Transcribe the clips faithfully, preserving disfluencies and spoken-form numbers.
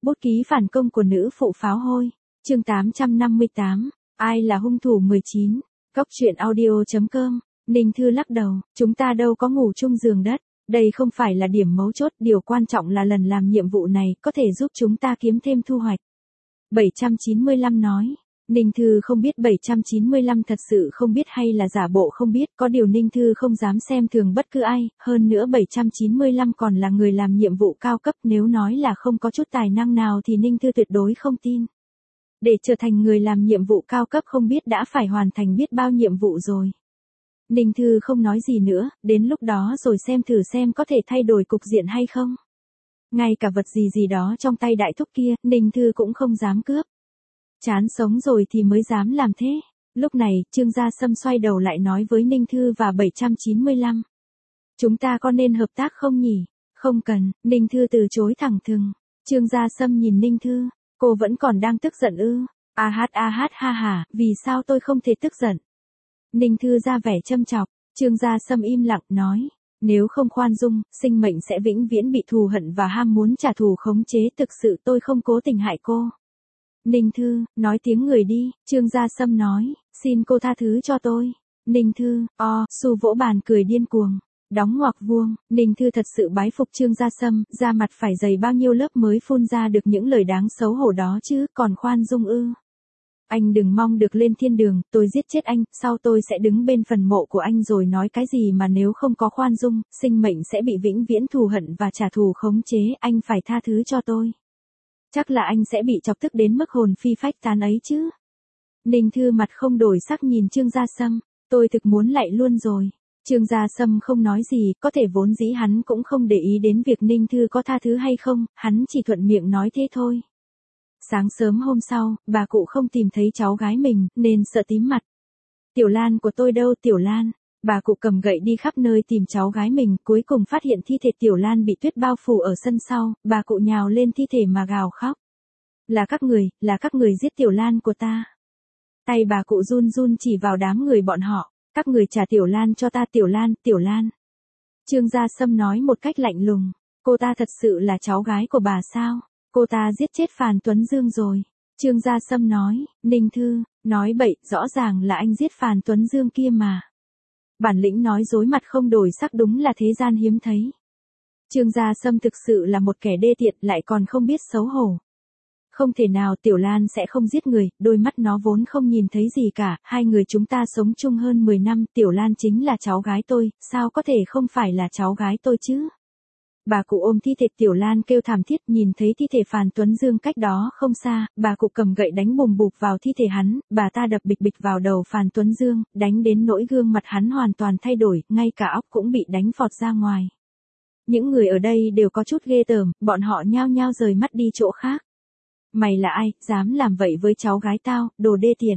Bút ký phản công của nữ phụ pháo hôi. Chương tám trăm năm mươi tám. Ai là hung thủ mười chín. Góc truyện audio chấm com. Ninh Thư lắc đầu, chúng ta đâu có ngủ chung giường đất. Đây không phải là điểm mấu chốt, điều quan trọng là lần làm nhiệm vụ này có thể giúp chúng ta kiếm thêm thu hoạch. bảy trăm chín mươi lăm nói. Ninh Thư không biết bảy trăm chín mươi lăm thật sự không biết hay là giả bộ không biết, có điều Ninh Thư không dám xem thường bất cứ ai, hơn nữa bảy trăm chín mươi lăm còn là người làm nhiệm vụ cao cấp, nếu nói là không có chút tài năng nào thì Ninh Thư tuyệt đối không tin. Để trở thành người làm nhiệm vụ cao cấp không biết đã phải hoàn thành biết bao nhiệm vụ rồi. Ninh Thư không nói gì nữa, đến lúc đó rồi xem thử xem có thể thay đổi cục diện hay không. Ngay cả vật gì gì đó trong tay đại thúc kia, Ninh Thư cũng không dám cướp. Chán sống rồi thì mới dám làm thế. Lúc này, Trương Gia Sâm xoay đầu lại nói với Ninh Thư và bảy trăm chín mươi lăm. Chúng ta có nên hợp tác không nhỉ? Không cần, Ninh Thư từ chối thẳng thừng. Trương Gia Sâm nhìn Ninh Thư, cô vẫn còn đang tức giận ư? A hát a hát ha hà, vì sao tôi không thể tức giận? Ninh Thư ra vẻ châm chọc, Trương Gia Sâm im lặng nói. Nếu không khoan dung, sinh mệnh sẽ vĩnh viễn bị thù hận và ham muốn trả thù khống chế, thực sự tôi không cố tình hại cô. Ninh Thư, nói tiếng người đi, Trương Gia Sâm nói, xin cô tha thứ cho tôi. Ninh Thư, o, Su vỗ bàn cười điên cuồng, đóng ngoặc vuông, Ninh Thư thật sự bái phục Trương Gia Sâm, da mặt phải dày bao nhiêu lớp mới phun ra được những lời đáng xấu hổ đó chứ, còn khoan dung ư. Anh đừng mong được lên thiên đường, tôi giết chết anh, sau tôi sẽ đứng bên phần mộ của anh rồi nói cái gì mà nếu không có khoan dung, sinh mệnh sẽ bị vĩnh viễn thù hận và trả thù khống chế, anh phải tha thứ cho tôi. Chắc là anh sẽ bị chọc tức đến mức hồn phi phách tán ấy chứ. Ninh Thư mặt không đổi sắc nhìn Trương Gia Sâm, tôi thực muốn lạy luôn rồi. Trương Gia Sâm không nói gì, có thể vốn dĩ hắn cũng không để ý đến việc Ninh Thư có tha thứ hay không, hắn chỉ thuận miệng nói thế thôi. Sáng sớm hôm sau, bà cụ không tìm thấy cháu gái mình, nên sợ tím mặt. Tiểu Lan của tôi đâu Tiểu Lan? Bà cụ cầm gậy đi khắp nơi tìm cháu gái mình, cuối cùng phát hiện thi thể Tiểu Lan bị tuyết bao phủ ở sân sau, bà cụ nhào lên thi thể mà gào khóc. Là các người, là các người giết Tiểu Lan của ta. Tay bà cụ run run chỉ vào đám người bọn họ, các người trả Tiểu Lan cho ta Tiểu Lan, Tiểu Lan. Trương Gia Sâm nói một cách lạnh lùng, cô ta thật sự là cháu gái của bà sao? Cô ta giết chết Phàn Tuấn Dương rồi. Trương Gia Sâm nói, Ninh Thư, nói bậy, rõ ràng là anh giết Phàn Tuấn Dương kia mà. Bản lĩnh nói dối mặt không đổi sắc đúng là thế gian hiếm thấy. Trương Gia Sâm thực sự là một kẻ đê tiện lại còn không biết xấu hổ. Không thể nào Tiểu Lan sẽ không giết người, đôi mắt nó vốn không nhìn thấy gì cả, hai người chúng ta sống chung hơn mười năm, Tiểu Lan chính là cháu gái tôi, sao có thể không phải là cháu gái tôi chứ? Bà cụ ôm thi thể Tiểu Lan kêu thảm thiết, nhìn thấy thi thể Phàn Tuấn Dương cách đó không xa, bà cụ cầm gậy đánh bùm bụp vào thi thể hắn, bà ta đập bịch bịch vào đầu Phàn Tuấn Dương, đánh đến nỗi gương mặt hắn hoàn toàn thay đổi, ngay cả óc cũng bị đánh phọt ra ngoài. Những người ở đây đều có chút ghê tởm, bọn họ nhao nhao rời mắt đi chỗ khác. Mày là ai, dám làm vậy với cháu gái tao, đồ đê tiện.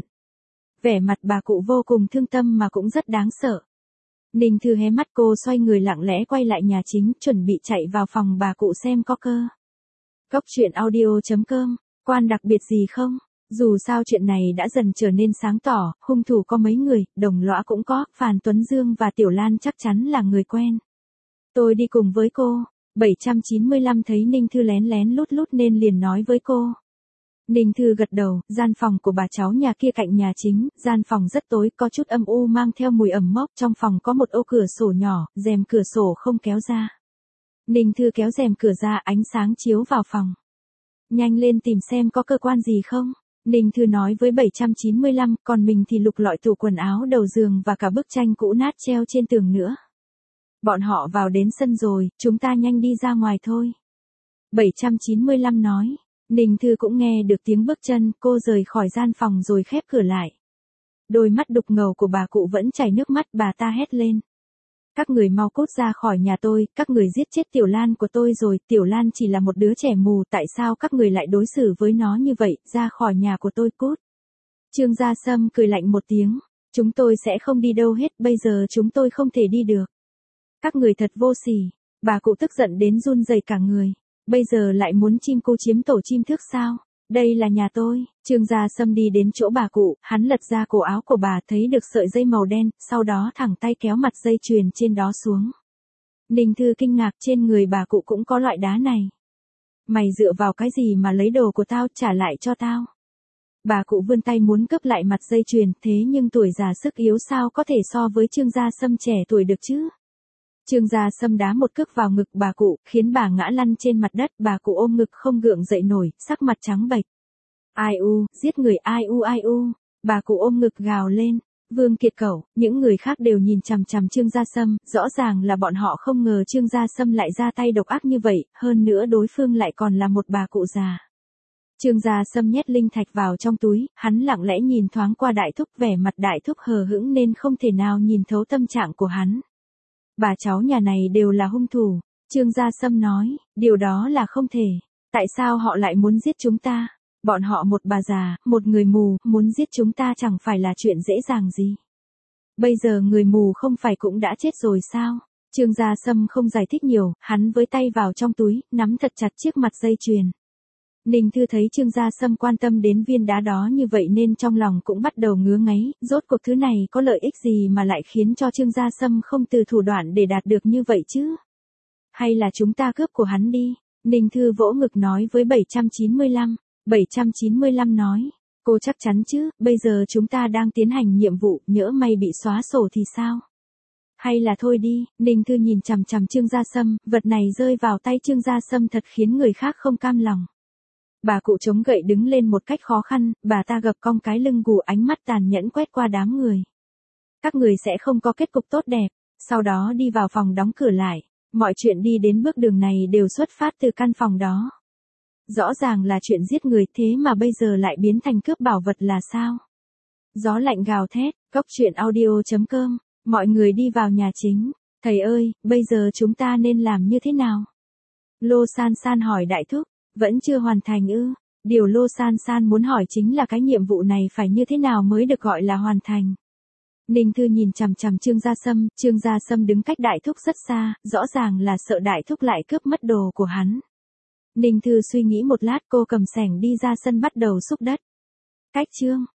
Vẻ mặt bà cụ vô cùng thương tâm mà cũng rất đáng sợ. Ninh Thư hé mắt, cô xoay người lặng lẽ quay lại nhà chính, chuẩn bị chạy vào phòng bà cụ xem có cơ. Góc truyện audio chấm com, quan đặc biệt gì không? Dù sao chuyện này đã dần trở nên sáng tỏ, hung thủ có mấy người, đồng lõa cũng có, Phàn Tuấn Dương và Tiểu Lan chắc chắn là người quen. Tôi đi cùng với cô. bảy trăm chín mươi lăm thấy Ninh Thư lén lén lút lút nên liền nói với cô. Ninh Thư gật đầu, gian phòng của bà cháu nhà kia cạnh nhà chính, gian phòng rất tối, có chút âm u mang theo mùi ẩm mốc, trong phòng có một ô cửa sổ nhỏ, rèm cửa sổ không kéo ra. Ninh Thư kéo rèm cửa ra, ánh sáng chiếu vào phòng. Nhanh lên tìm xem có cơ quan gì không? Ninh Thư nói với bảy trăm chín mươi lăm, còn mình thì lục lọi tủ quần áo đầu giường và cả bức tranh cũ nát treo trên tường nữa. Bọn họ vào đến sân rồi, chúng ta nhanh đi ra ngoài thôi. bảy trăm chín mươi lăm nói. Ninh Thư cũng nghe được tiếng bước chân, cô rời khỏi gian phòng rồi khép cửa lại. Đôi mắt đục ngầu của bà cụ vẫn chảy nước mắt, bà ta hét lên. Các người mau cút ra khỏi nhà tôi, các người giết chết Tiểu Lan của tôi rồi, Tiểu Lan chỉ là một đứa trẻ mù, tại sao các người lại đối xử với nó như vậy, ra khỏi nhà của tôi cút. Trương Gia Sâm cười lạnh một tiếng, chúng tôi sẽ không đi đâu hết, bây giờ chúng tôi không thể đi được. Các người thật vô sỉ, bà cụ tức giận đến run rẩy cả người. Bây giờ lại muốn chim cu chiếm tổ chim thước sao? Đây là nhà tôi. Trương Gia Sâm đi đến chỗ bà cụ, hắn lật ra cổ áo của bà, thấy được sợi dây màu đen, sau đó thẳng tay kéo mặt dây chuyền trên đó xuống. Ninh Thư kinh ngạc, trên người bà cụ cũng có loại đá này. Mày dựa vào cái gì mà lấy đồ của tao, trả lại cho tao. Bà cụ vươn tay muốn cướp lại mặt dây chuyền, thế nhưng tuổi già sức yếu sao có thể so với Trương Gia Sâm trẻ tuổi được chứ. Trương Gia Sâm đá một cước vào ngực bà cụ, khiến bà ngã lăn trên mặt đất, bà cụ ôm ngực không gượng dậy nổi, sắc mặt trắng bệch. Ai u, giết người, ai u ai u, bà cụ ôm ngực gào lên. Vương Kiệt cẩu, những người khác đều nhìn chằm chằm Trương Gia Sâm, rõ ràng là bọn họ không ngờ Trương Gia Sâm lại ra tay độc ác như vậy, hơn nữa đối phương lại còn là một bà cụ già. Trương Gia Sâm nhét linh thạch vào trong túi, hắn lặng lẽ nhìn thoáng qua đại thúc, vẻ mặt đại thúc hờ hững nên không thể nào nhìn thấu tâm trạng của hắn. Bà cháu nhà này đều là hung thủ, Trương Gia Sâm nói, điều đó là không thể. Tại sao họ lại muốn giết chúng ta? Bọn họ một bà già, một người mù, muốn giết chúng ta chẳng phải là chuyện dễ dàng gì. Bây giờ người mù không phải cũng đã chết rồi sao? Trương Gia Sâm không giải thích nhiều, hắn với tay vào trong túi, nắm thật chặt chiếc mặt dây chuyền. Ninh Thư thấy Trương Gia Sâm quan tâm đến viên đá đó như vậy nên trong lòng cũng bắt đầu ngứa ngáy, rốt cuộc thứ này có lợi ích gì mà lại khiến cho Trương Gia Sâm không từ thủ đoạn để đạt được như vậy chứ? Hay là chúng ta cướp của hắn đi? Ninh Thư vỗ ngực nói với bảy trăm chín mươi lăm. bảy trăm chín mươi lăm nói, cô chắc chắn chứ, bây giờ chúng ta đang tiến hành nhiệm vụ, nhỡ may bị xóa sổ thì sao? Hay là thôi đi, Ninh Thư nhìn chằm chằm Trương Gia Sâm, vật này rơi vào tay Trương Gia Sâm thật khiến người khác không cam lòng. Bà cụ chống gậy đứng lên một cách khó khăn, bà ta gập cong cái lưng gù, ánh mắt tàn nhẫn quét qua đám người. Các người sẽ không có kết cục tốt đẹp, sau đó đi vào phòng đóng cửa lại, mọi chuyện đi đến bước đường này đều xuất phát từ căn phòng đó. Rõ ràng là chuyện giết người, thế mà bây giờ lại biến thành cướp bảo vật là sao? Gió lạnh gào thét, cốc truyện audio chấm com, mọi người đi vào nhà chính. Thầy ơi, bây giờ chúng ta nên làm như thế nào? Lô San San hỏi đại thúc, vẫn chưa hoàn thành ư? Điều Lô San San muốn hỏi chính là cái nhiệm vụ này phải như thế nào mới được gọi là hoàn thành. Ninh Thư nhìn chằm chằm Trương Gia Sâm, Trương Gia Sâm đứng cách đại thúc rất xa, rõ ràng là sợ đại thúc lại cướp mất đồ của hắn. Ninh Thư suy nghĩ một lát, cô cầm xẻng đi ra sân bắt đầu xúc đất. Cách Trương